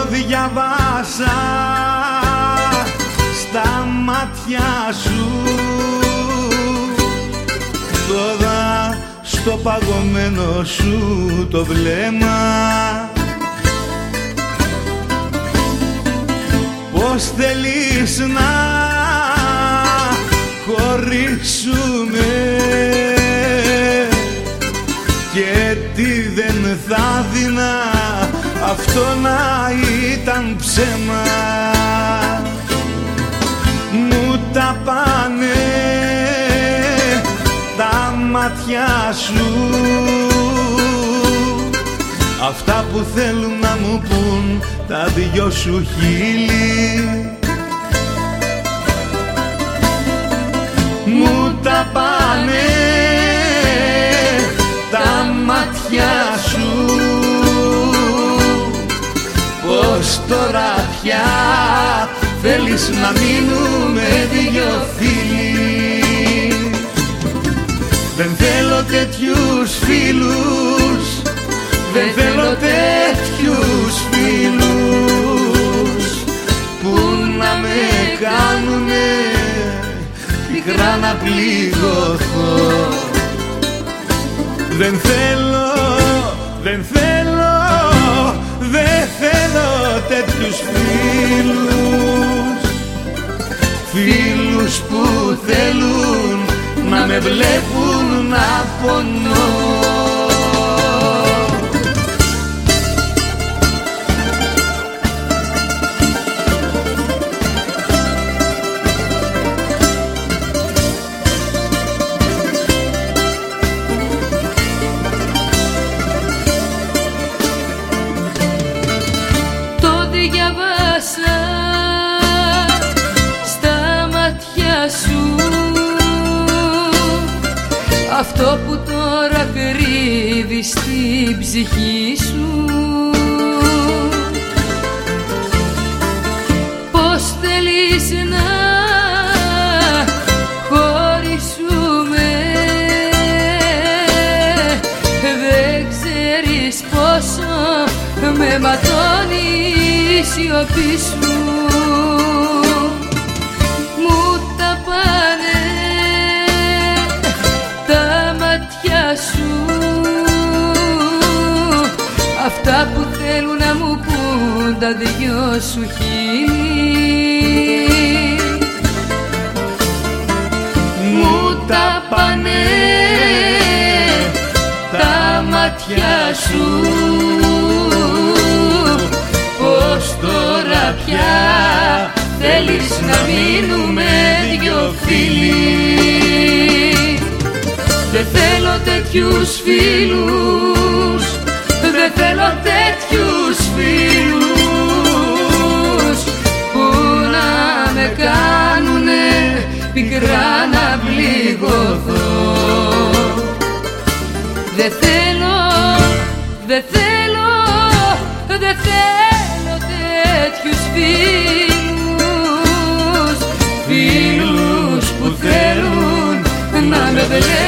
διαβάσα στα μάτια σου, τώρα στο παγωμένο σου το βλέμμα. Πώς θέλεις να χωρίσουμε και τι δεν θα δίνα αυτό να ήταν ψέμα. Μου τα πάνε τα μάτια σου, αυτά που θέλουν να μου πουν τα δυο σου χείλη. Μου τα πάνε τα μάτια σου, πως τώρα πια θέλεις να μείνουμε δυο φίλοι. Δεν θέλω τέτοιους φίλους, δεν θέλω τέτοιους φίλους που να με κάνουνε πικρά να πληγωθώ. Δεν θέλω, δεν θέλω, δεν θέλω τέτοιους φίλους, φίλους που θέλουν να με βλέπουν να πονώ. Διαβάσα στα μάτια σου αυτό που τώρα κρύβεις στην ψυχή σου. Πώς θέλεις να χωρίσουμε, δεν ξέρεις πόσο με ματώνει η σιωπή σου. Μου τα πάνε τα μάτια σου, αυτά που θέλουν να μου πουν τα δυο σου χείλη. Μου τα πάνε τα μάτια σου, πως τώρα πια θέλεις να μείνουμε δυο φίλοι. Δεν θέλω τέτοιους φίλους, δεν θέλω τέτοιους φίλους που να με κάνουνε πικρά να πληγωθώ. Δεν θέλω, δεν θέλω, δεν θέλω τέτοιους φίλους, φίλους που θέλουν να με βλέπουν